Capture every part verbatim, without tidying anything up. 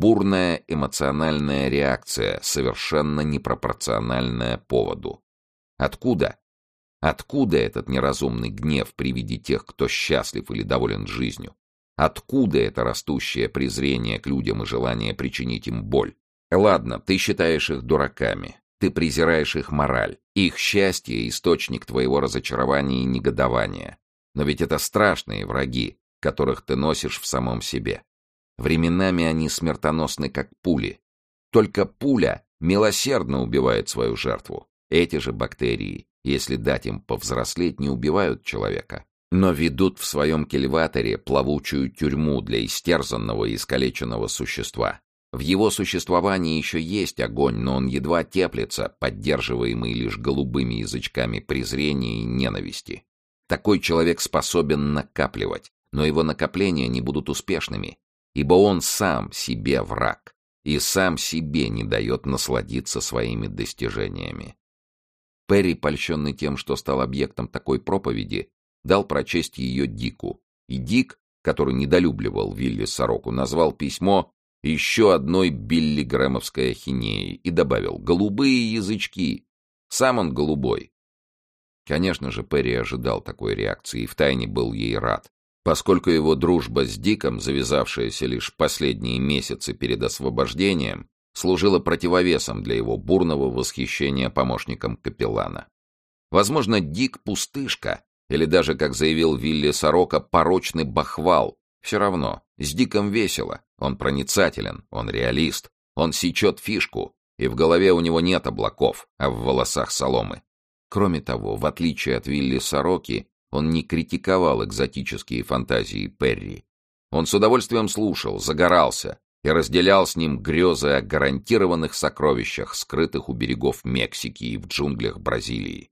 Бурная эмоциональная реакция, совершенно непропорциональная поводу. Откуда? Откуда этот неразумный гнев при виде тех, кто счастлив или доволен жизнью? Откуда это растущее презрение к людям и желание причинить им боль? Ладно, ты считаешь их дураками. Ты презираешь их мораль. Их счастье — источник твоего разочарования и негодования. Но ведь это страшные враги, которых ты носишь в самом себе. Временами они смертоносны, как пули. Только пуля милосердно убивает свою жертву. Эти же бактерии, если дать им повзрослеть, не убивают человека, но ведут в своем кильваторе плавучую тюрьму для истерзанного и искалеченного существа. В его существовании еще есть огонь, но он едва теплится, поддерживаемый лишь голубыми язычками презрения и ненависти. Такой человек способен накапливать, но его накопления не будут успешными, ибо он сам себе враг и сам себе не дает насладиться своими достижениями. Перри, польщенный тем, что стал объектом такой проповеди, дал прочесть ее Дику, и Дик, который недолюбливал Вилли Сороку, назвал письмо еще одной биллигрэмовской ахинеей и добавил «голубые язычки». Сам он голубой. Конечно же, Перри ожидал такой реакции и втайне был ей рад, поскольку его дружба с Диком, завязавшаяся лишь последние месяцы перед освобождением, служила противовесом для его бурного восхищения помощником капеллана. Возможно, Дик — пустышка, или даже, как заявил Вилли Сорока, порочный бахвал. Все равно, с Диком весело, он проницателен, он реалист, он сечет фишку, и в голове у него нет облаков, а в волосах соломы. Кроме того, в отличие от Вилли Сороки, он не критиковал экзотические фантазии Перри. Он с удовольствием слушал, загорался и разделял с ним грезы о гарантированных сокровищах, скрытых у берегов Мексики и в джунглях Бразилии.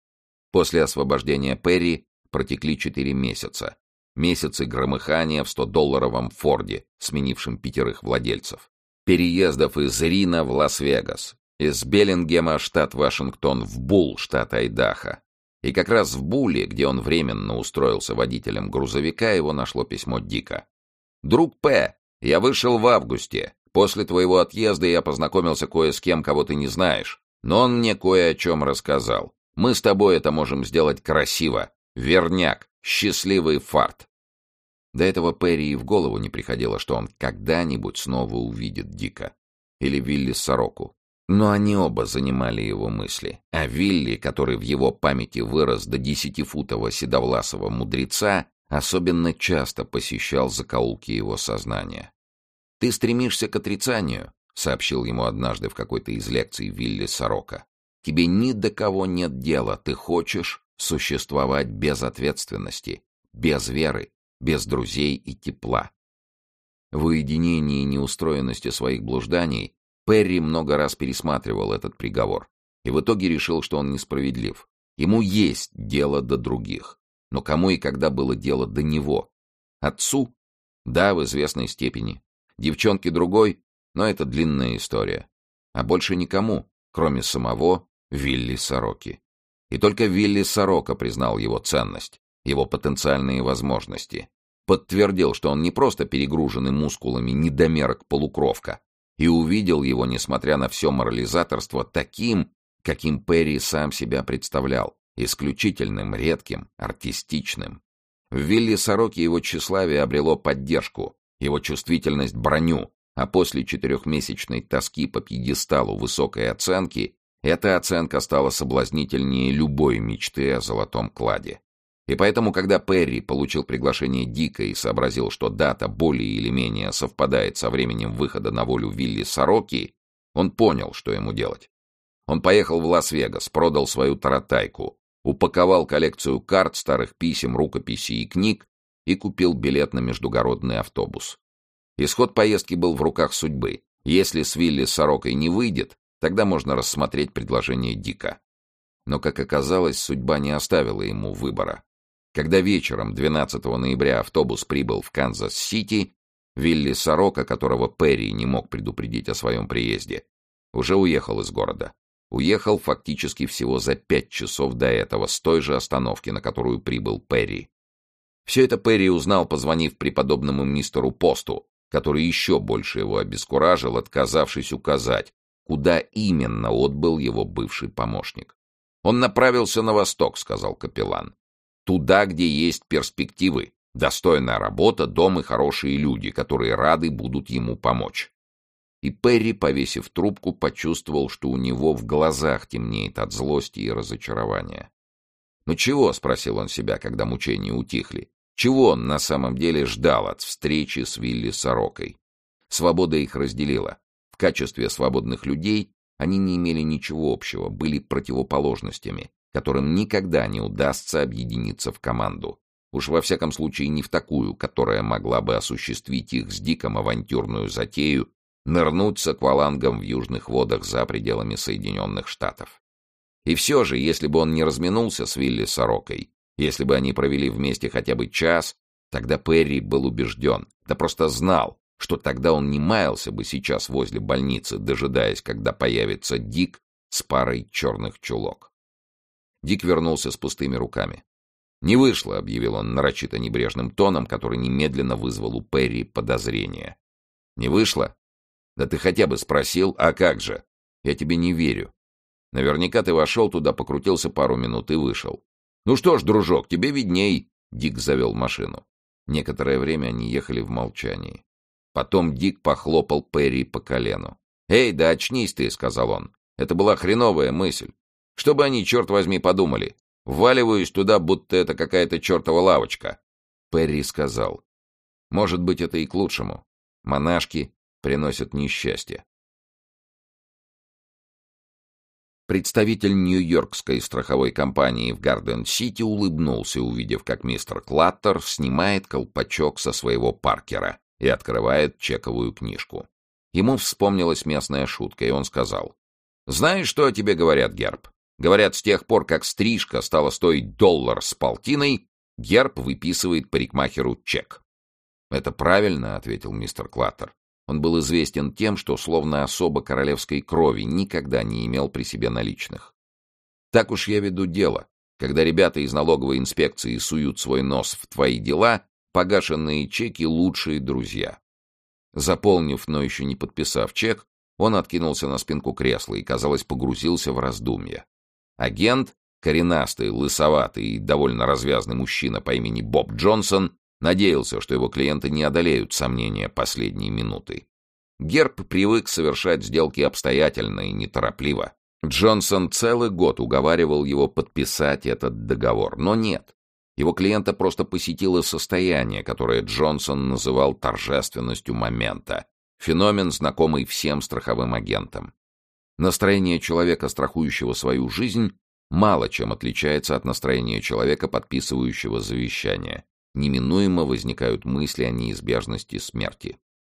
После освобождения Перри протекли четыре месяца. Месяцы громыхания в стодолларовом Форде, сменившем пятерых владельцев. Переездов из Рино в Лас-Вегас, из Беллингема, штат Вашингтон, в Булл, штат Айдахо. И как раз в Булле, где он временно устроился водителем грузовика, его нашло письмо Дика. «Друг П, я вышел в августе. После твоего отъезда я познакомился кое с кем, кого ты не знаешь. Но он мне кое о чем рассказал. Мы с тобой это можем сделать красиво. Верняк. Счастливый фарт». До этого Перри и в голову не приходило, что он когда-нибудь снова увидит Дика. Или Вилли Сороку. Но они оба занимали его мысли. А Вилли, который в его памяти вырос до десятифутового седовласого мудреца, особенно часто посещал закоулки его сознания. «Ты стремишься к отрицанию», — сообщил ему однажды в какой-то из лекций Вилли Сорока. «Тебе ни до кого нет дела, ты хочешь существовать без ответственности, без веры, без друзей и тепла». В уединении и неустроенности своих блужданий Перри много раз пересматривал этот приговор и в итоге решил, что он несправедлив. Ему есть дело до других. Но кому и когда было дело до него? Отцу? Да, в известной степени. Девчонке другой? Но это длинная история. А больше никому, кроме самого Вилли Сороки. И только Вилли Сорока признал его ценность, его потенциальные возможности. Подтвердил, что он не просто перегруженный мускулами недомерок-полукровка, и увидел его, несмотря на все морализаторство, таким, каким Перри сам себя представлял, исключительным, редким, артистичным. В Вилли Сороке его тщеславие обрело поддержку, его чувствительность — броню, а после четырехмесячной тоски по пьедесталу высокой оценки эта оценка стала соблазнительнее любой мечты о золотом кладе. И поэтому, когда Перри получил приглашение Дика и сообразил, что дата более или менее совпадает со временем выхода на волю Вилли Сороки, он понял, что ему делать. Он поехал в Лас-Вегас, продал свою таратайку, упаковал коллекцию карт, старых писем, рукописей и книг и купил билет на междугородный автобус. Исход поездки был в руках судьбы. Если с Вилли Сорокой не выйдет, тогда можно рассмотреть предложение Дика. Но, как оказалось, судьба не оставила ему выбора. Когда вечером двенадцатого ноября автобус прибыл в Канзас-Сити, Вилли Сорока, которого Перри не мог предупредить о своем приезде, уже уехал из города. Уехал фактически всего за пять часов до этого, с той же остановки, на которую прибыл Перри. Все это Перри узнал, позвонив преподобному мистеру Посту, который еще больше его обескуражил, отказавшись указать, куда именно отбыл его бывший помощник. «Он направился на восток», — сказал капеллан. «Туда, где есть перспективы, достойная работа, дом и хорошие люди, которые рады будут ему помочь». И Перри, повесив трубку, почувствовал, что у него в глазах темнеет от злости и разочарования. «Ну чего?» — спросил он себя, когда мучения утихли. Чего он на самом деле ждал от встречи с Вилли Сорокой? Свобода их разделила. В качестве свободных людей они не имели ничего общего, были противоположностями, которым никогда не удастся объединиться в команду. Уж во всяком случае не в такую, которая могла бы осуществить их с Диком авантюрную затею нырнуть с аквалангом в южных водах за пределами Соединенных Штатов. И все же, если бы он не разминулся с Вилли Сорокой, если бы они провели вместе хотя бы час, тогда Перри был убежден, да просто знал, что тогда он не маялся бы сейчас возле больницы, дожидаясь, когда появится Дик с парой черных чулок. Дик вернулся с пустыми руками. «Не вышло», — объявил он нарочито небрежным тоном, который немедленно вызвал у Перри подозрение. «Не вышло? Да ты хотя бы спросил, а как же? Я тебе не верю. Наверняка ты вошел туда, покрутился пару минут и вышел. Ну что ж, дружок, тебе видней», — Дик завел машину. Некоторое время они ехали в молчании. Потом Дик похлопал Перри по колену. «Эй, да очнись ты», — сказал он. «Это была хреновая мысль. Что бы они, черт возьми, подумали? Вваливаюсь туда, будто это какая-то чертова лавочка». Перри сказал. «Может быть, это и к лучшему. Монашки приносят несчастье». Представитель нью-йоркской страховой компании в Гарден-Сити улыбнулся, увидев, как мистер Клаттер снимает колпачок со своего Паркера и открывает чековую книжку. Ему вспомнилась местная шутка, и он сказал: «Знаешь, что о тебе говорят, Герб? Говорят, с тех пор, как стрижка стала стоить доллар с полтиной, Герб выписывает парикмахеру чек». «Это правильно», — ответил мистер Клаттер. Он был известен тем, что, словно особа королевской крови, никогда не имел при себе наличных. «Так уж я веду дело. Когда ребята из налоговой инспекции суют свой нос в твои дела, погашенные чеки — лучшие друзья». Заполнив, но еще не подписав чек, он откинулся на спинку кресла и, казалось, погрузился в раздумья. Агент, коренастый, лысоватый и довольно развязный мужчина по имени Боб Джонсон, надеялся, что его клиенты не одолеют сомнения последней минуты. Герб привык совершать сделки обстоятельно и неторопливо. Джонсон целый год уговаривал его подписать этот договор, но нет. Его клиента просто посетило состояние, которое Джонсон называл торжественностью момента, феномен, знакомый всем страховым агентам. Настроение человека, страхующего свою жизнь, мало чем отличается от настроения человека, подписывающего завещание. Неминуемо возникают мысли о неизбежности смерти.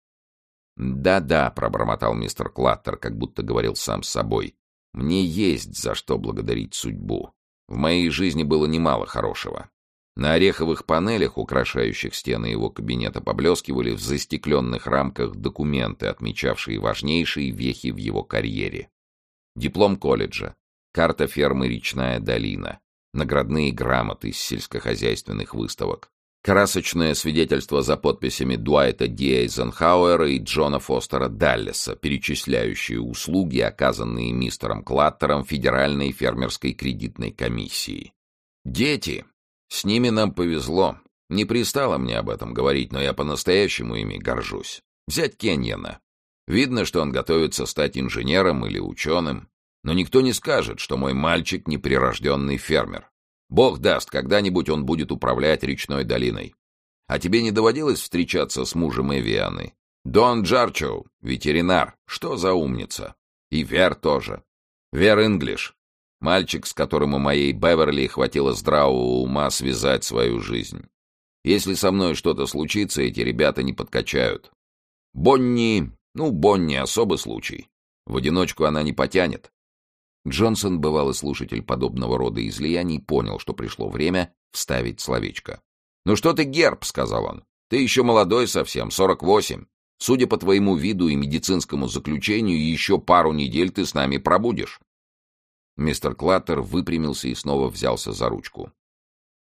«Да-да», — пробормотал мистер Клаттер, как будто говорил сам с собой, — «мне есть за что благодарить судьбу. В моей жизни было немало хорошего». На ореховых панелях, украшающих стены его кабинета, поблескивали в застекленных рамках документы, отмечавшие важнейшие вехи в его карьере. Диплом колледжа, карта фермы «Речная долина», наградные грамоты с сельскохозяйственных выставок, красочное свидетельство за подписями Дуайта Ди Эйзенхауэра и Джона Фостера Даллеса, перечисляющие услуги, оказанные мистером Клаттером Федеральной фермерской кредитной комиссии. Дети. С ними нам повезло. Не пристало мне об этом говорить, но я по-настоящему ими горжусь. Взять Кеньяна. Видно, что он готовится стать инженером или ученым, но никто не скажет, что мой мальчик неприрожденный фермер. Бог даст, когда-нибудь он будет управлять речной долиной. А тебе не доводилось встречаться с мужем Эвианы? Дон Джарчоу, ветеринар, что за умница. И Вер тоже. Вер Инглиш. Мальчик, с которым у моей Беверли хватило здравого ума связать свою жизнь. Если со мной что-то случится, эти ребята не подкачают. Бонни, ну, Бонни особый случай. В одиночку она не потянет. Джонсон, бывалый слушатель подобного рода излияний, понял, что пришло время вставить словечко. «Ну что ты, Герб», — сказал он, — «ты еще молодой совсем, сорок восемь. Судя по твоему виду и медицинскому заключению, еще пару недель ты с нами пробудешь». Мистер Клаттер выпрямился и снова взялся за ручку.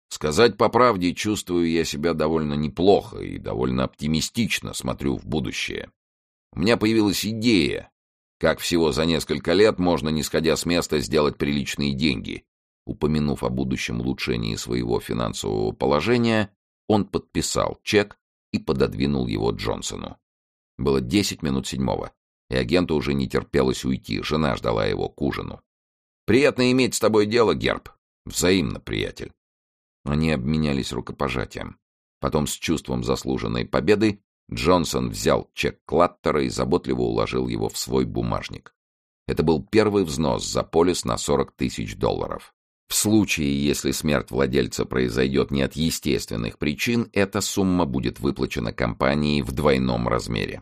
Сказать по правде, чувствую я себя довольно неплохо и довольно оптимистично смотрю в будущее. У меня появилась идея, как всего за несколько лет можно, не сходя с места, сделать приличные деньги. Упомянув о будущем улучшении своего финансового положения, он подписал чек и пододвинул его Джонсону. Было десять минут седьмого, и агенту уже не терпелось уйти, жена ждала его к ужину. «Приятно иметь с тобой дело, Герб». «Взаимно, приятель». Они обменялись рукопожатием. Потом с чувством заслуженной победы Джонсон взял чек Клаттера и заботливо уложил его в свой бумажник. Это был первый взнос за полис на сорок тысяч долларов. В случае, если смерть владельца произойдет не от естественных причин, эта сумма будет выплачена компании в двойном размере.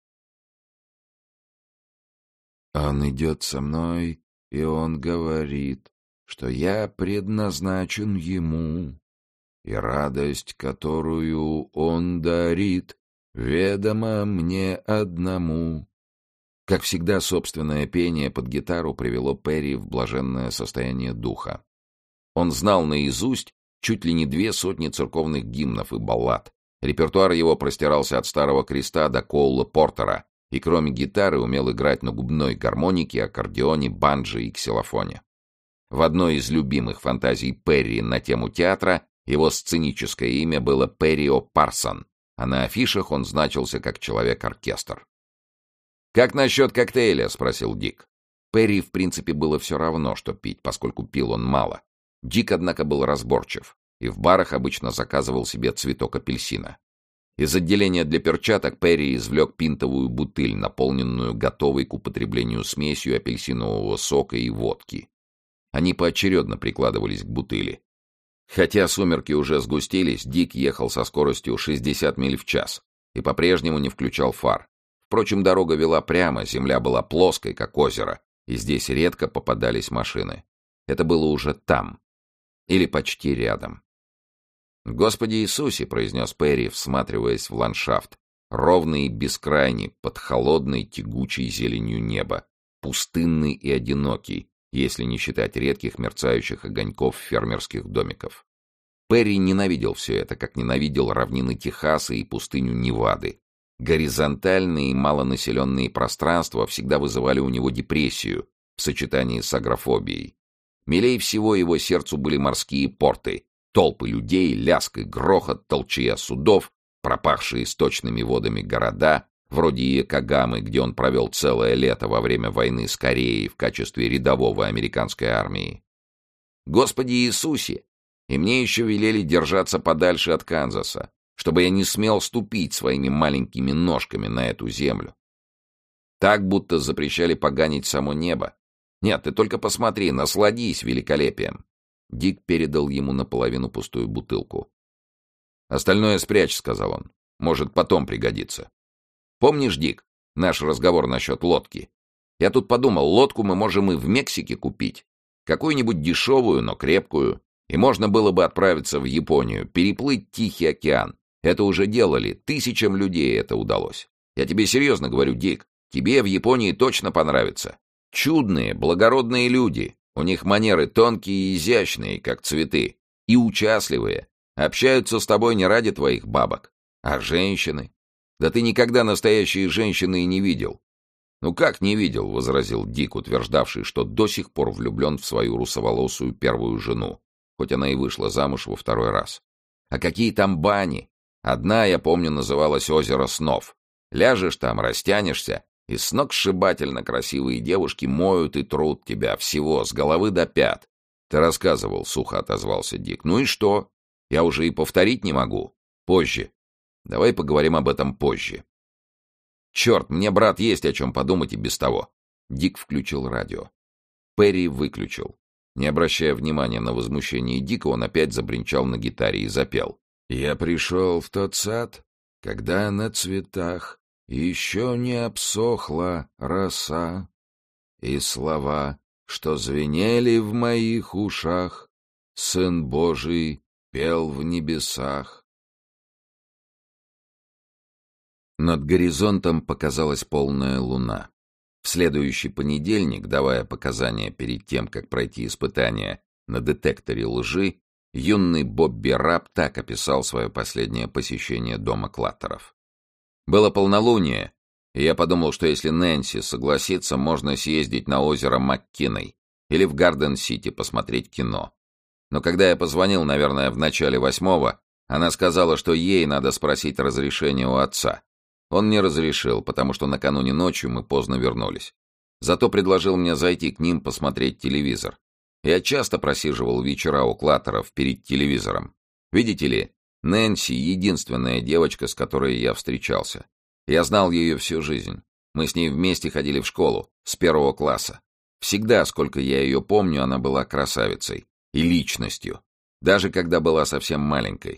«Он идет со мной, и он говорит, что я предназначен ему, и радость, которую он дарит, ведома мне одному». Как всегда, собственное пение под гитару привело Перри в блаженное состояние духа. Он знал наизусть чуть ли не две сотни церковных гимнов и баллад. Репертуар его простирался от Старого Креста до Коула Портера, и кроме гитары умел играть на губной гармонике, аккордеоне, банджо и ксилофоне. В одной из любимых фантазий Перри на тему театра его сценическое имя было Перрио Парсон, а на афишах он значился как человек-оркестр. «Как насчет коктейля?» — спросил Дик. Перри, в принципе, было все равно, что пить, поскольку пил он мало. Дик, однако, был разборчив, и в барах обычно заказывал себе цветок апельсина. Из отделения для перчаток Перри извлек пинтовую бутыль, наполненную готовой к употреблению смесью апельсинового сока и водки. Они поочередно прикладывались к бутыли. Хотя сумерки уже сгустились, Дик ехал со скоростью шестьдесят миль в час и по-прежнему не включал фар. Впрочем, дорога вела прямо, земля была плоской, как озеро, и здесь редко попадались машины. Это было уже там. Или почти рядом. «Господи Иисусе!» — произнес Перри, всматриваясь в ландшафт, ровный и бескрайний, под холодной тягучей зеленью неба, пустынный и одинокий, если не считать редких мерцающих огоньков фермерских домиков. Перри ненавидел все это, как ненавидел равнины Техаса и пустыню Невады. Горизонтальные и малонаселенные пространства всегда вызывали у него депрессию в сочетании с агорафобией. Милей всего его сердцу были морские порты, толпы людей, лязг и грохот, толчья судов, пропахшие сточными водами города, вроде Иокогамы, где он провел целое лето во время войны с Кореей в качестве рядового американской армии. «Господи Иисусе! И мне еще велели держаться подальше от Канзаса, чтобы я не смел ступить своими маленькими ножками на эту землю. Так будто запрещали поганить само небо. Нет, ты только посмотри, насладись великолепием». Дик передал ему наполовину пустую бутылку. «Остальное спрячь», — сказал он. «Может, потом пригодится». «Помнишь, Дик, наш разговор насчет лодки? Я тут подумал, лодку мы можем и в Мексике купить. Какую-нибудь дешевую, но крепкую. И можно было бы отправиться в Японию, переплыть Тихий океан. Это уже делали, тысячам людей это удалось. Я тебе серьезно говорю, Дик, тебе в Японии точно понравится. Чудные, благородные люди. У них манеры тонкие и изящные, как цветы. И участливые. Общаются с тобой не ради твоих бабок. А женщины? Да ты никогда настоящие женщины и не видел». «Ну как не видел?» — возразил Дик, утверждавший, что до сих пор влюблен в свою русоволосую первую жену, хоть она и вышла замуж во второй раз. «А какие там бани? Одна, я помню, называлась «Озеро снов». Ляжешь там, растянешься, и сногсшибательно красивые девушки моют и трут тебя всего с головы до пят. «Ты рассказывал», — сухо отозвался Дик. «Ну и что? Я уже и повторить не могу. Позже. Давай поговорим об этом позже». «Черт, мне, брат, есть о чем подумать и без того». Дик включил радио. Перри выключил. Не обращая внимания на возмущение Дика, он опять забринчал на гитаре и запел. «Я пришел в тот сад, когда на цветах еще не обсохла роса, и слова, что звенели в моих ушах, Сын Божий пел в небесах». Над горизонтом показалась полная луна. В следующий понедельник, давая показания перед тем, как пройти испытание на детекторе лжи, Юный Бобби Раб так описал свое последнее посещение дома Клаттеров. Было полнолуние, и я подумал, что если Нэнси согласится, можно съездить на озеро МакКинной или в Гарден-Сити посмотреть кино. Но когда я позвонил, наверное, в начале восьмого, она сказала, что ей надо спросить разрешения у отца. Он не разрешил, потому что накануне ночью мы поздно вернулись. Зато предложил мне зайти к ним посмотреть телевизор. Я часто просиживал вечера у Клаттеров перед телевизором. Видите ли, Нэнси — единственная девочка, с которой я встречался. Я знал ее всю жизнь. Мы с ней вместе ходили в школу, с первого класса. Всегда, сколько я ее помню, она была красавицей и личностью, даже когда была совсем маленькой.